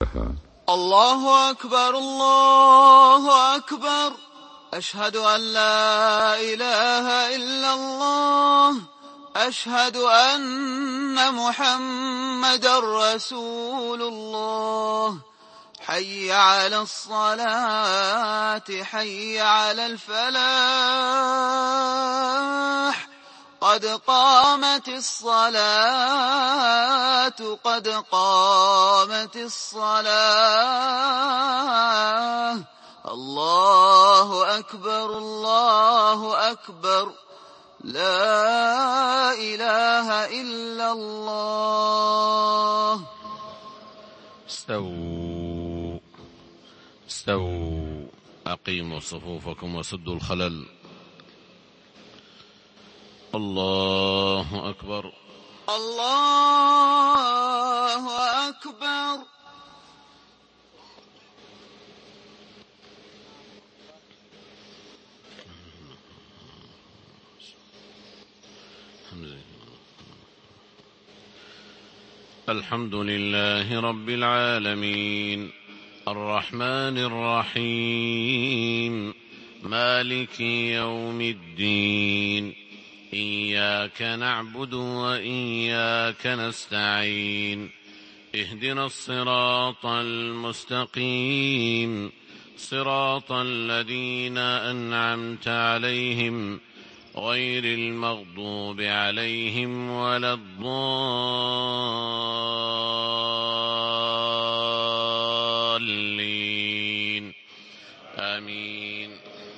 الله أكبر الله أكبر، أشهد أن لا إله إلا الله، أشهد أن محمدا رسول الله. حي على الصلاة، حي على الفلاح، قد قامت الصلاة، قد قامت الصلاة. الله أكبر الله أكبر، لا إله إلا الله. استووا استووا، أقيموا صفوفكم وسدوا الخلل. الله أكبر الله أكبر. الحمد لله رب العالمين، الرحمن الرحيم، مالك يوم الدين، إياك نعبد وإياك نستعين، اهدنا الصراط المستقيم، صراط الذين أنعمت عليهم غير المغضوب عليهم ولا الضالين، آمين.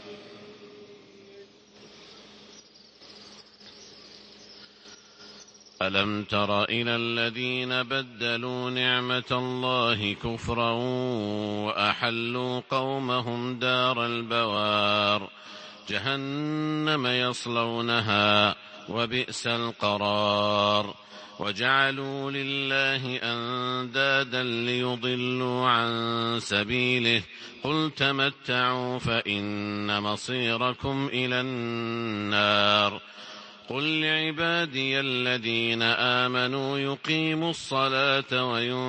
ألم تر إلى الذين بدلوا نعمة الله كفرا وأحلوا قومهم دار البوار، جهنم يصلونها وبئس القرار. وجعلوا لله أندادا ليضلوا عن سبيله، قل تمتعوا فإن مصيركم إلى النار. قل لعبادي الذين آمنوا يقيموا الصلاة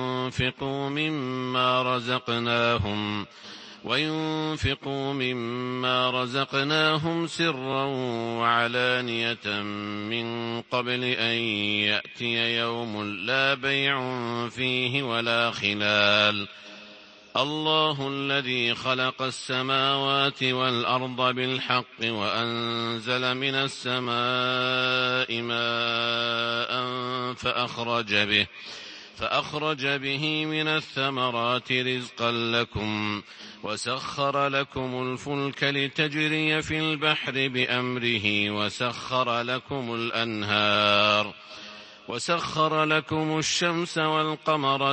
وينفقوا مما رزقناهم سرا وعلانية من قبل أن يأتي يوم لا بيع فيه ولا خلال. الله الذي خلق السماوات والأرض بالحق وأنزل من السماء ماء فأخرج به من الثمرات رزقا لكم، وسخر لكم الفلك لتجري في البحر بأمره، وسخر لكم الشمس والقمر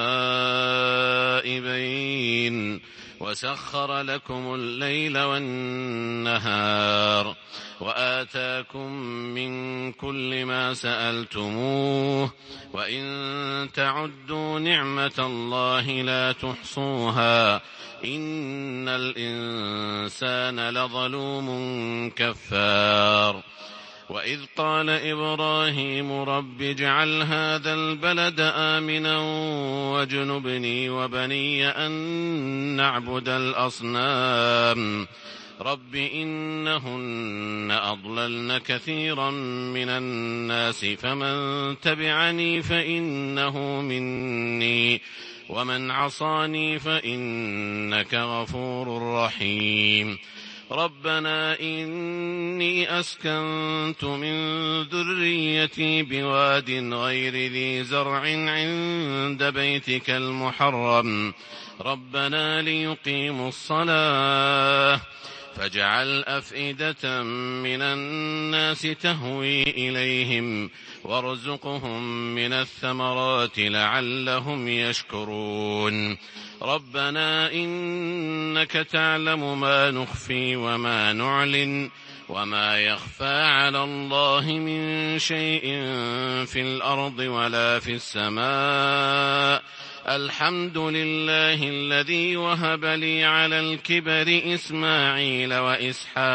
دائبين، وسخر لكم الليل والنهار، وآتاكم من كل ما سألتموه، وإن تعدوا نعمة الله لا تحصوها، إن الإنسان لظلوم كفار. وإذ قال إبراهيم رب اجعل هذا البلد آمنا واجنبني وبني أن نعبد الأصنام، رب إنهن أضللن كثيرا من الناس، فمن تبعني فإنه مني، ومن عصاني فإنك غفور رحيم. ربنا إني أسكنت من ذريتي بواد غير ذي زرع عند بيتك المحرم، ربنا ليقيموا الصلاة فاجعل أفئدة من الناس تهوي إليهم وارزقهم من الثمرات لعلهم يشكرون. ربنا إنك تعلم ما نخفي وما نعلن وما يخفى على الله من شيء في الأرض ولا في السماء. الحمد لله الذي وهب لي على الكبر إسماعيل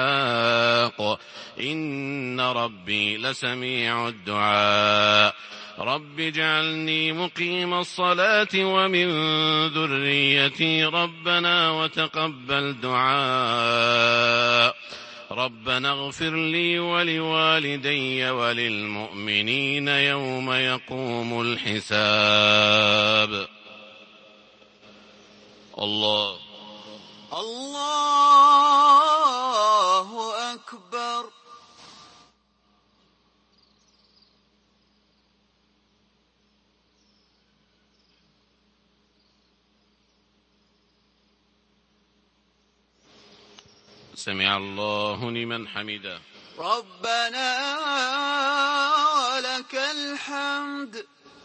وإسحاق إن ربي لسميع الدعاء. رب اجعلني مقيم الصلاة ومن ذريتي ربنا وتقبل دعاء ربنا اغفر لي ولوالدي وللمؤمنين يوم يقوم الحساب. الله أكبر. سمع الله لمن حمده. ربنا ولك الحمد.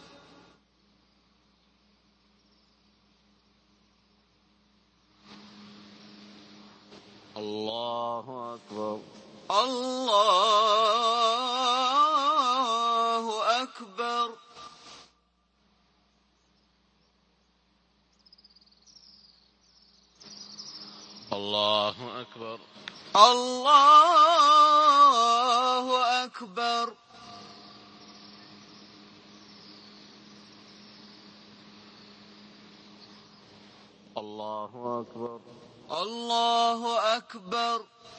الله أكبر. الله أكبر. الله أكبر. الله أكبر. الله أكبر. الله أكبر.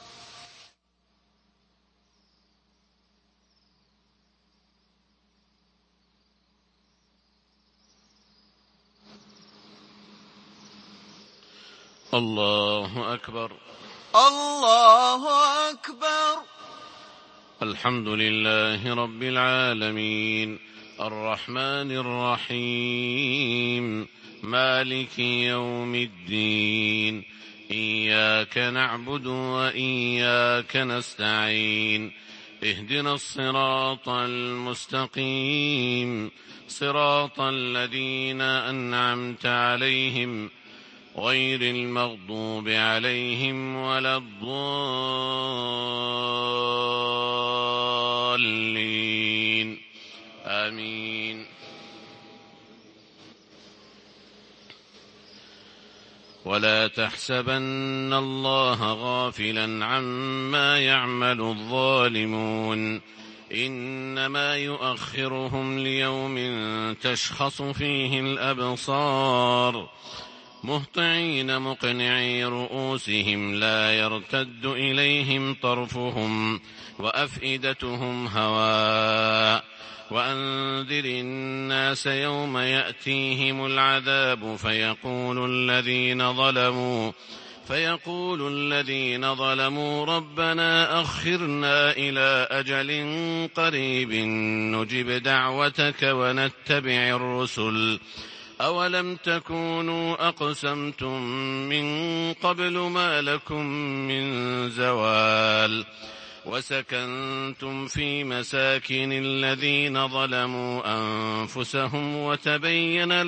الله أكبر. الله أكبر. الحمد لله رب العالمين الرحمن الرحيم مالك يوم الدين إياك نعبد وإياك نستعين اهدنا الصراط المستقيم صراط الذين أنعمت عليهم غير المغضوب عليهم ولا الضالين آمين. ولا تحسبن الله غافلا عما يعمل الظالمون إنما يؤخرهم ليوم تشخص فيه الأبصار مهطعين مقنعي رؤوسهم لا يرتد إليهم طرفهم وأفئدتهم هواء وأنذر الناس يوم يأتيهم العذاب فيقول الذين ظلموا ربنا أخرنا إلى أجل قريب نجب دعوتك ونتبع الرسل أولم تكونوا أقسمتم من قبل ما لكم من زوال وسكنتم في مساكن الذين ظلموا أنفسهم وتبين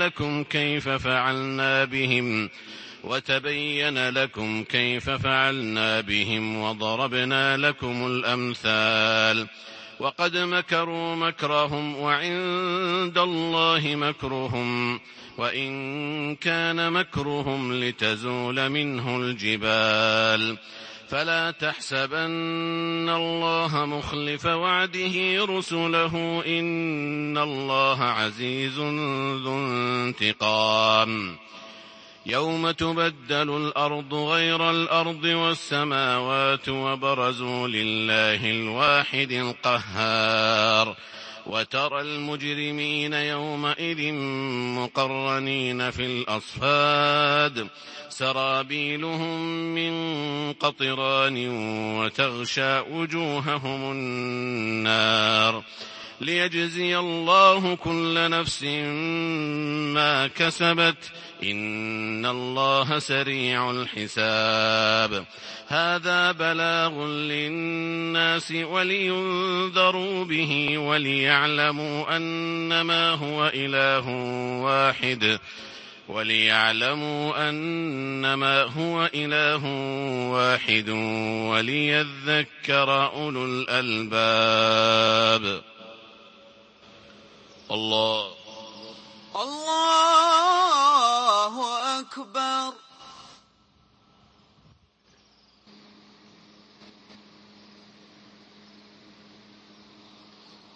لكم كيف فعلنا بهم وضربنا لكم الأمثال وقد مكروا مكرهم وعند الله مكرهم وإن كان مكرهم لتزول منه الجبال فلا تحسبن الله مخلف وعده رسله إن الله عزيز ذو انتقام. يوم تبدل الأرض غير الأرض والسماوات وبرزوا لله الواحد القهار وترى المجرمين يومئذ مقرنين في الأصفاد سرابيلهم من قطران وتغشى وجوههم النار ليجزي الله كل نفس ما كسبت إن الله سريع الحساب. هذا بلاغ للناس ولينذروا به وليعلموا أنما هو إله واحد وليذكر أولو الألباب. الله أكبر.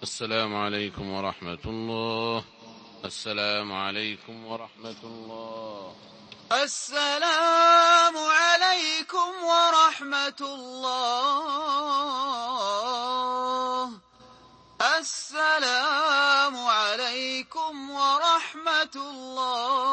السلام عليكم ورحمة الله. السلام عليكم ورحمة الله. السلام عليكم ورحمة الله. السلام عليكم ورحمة الله.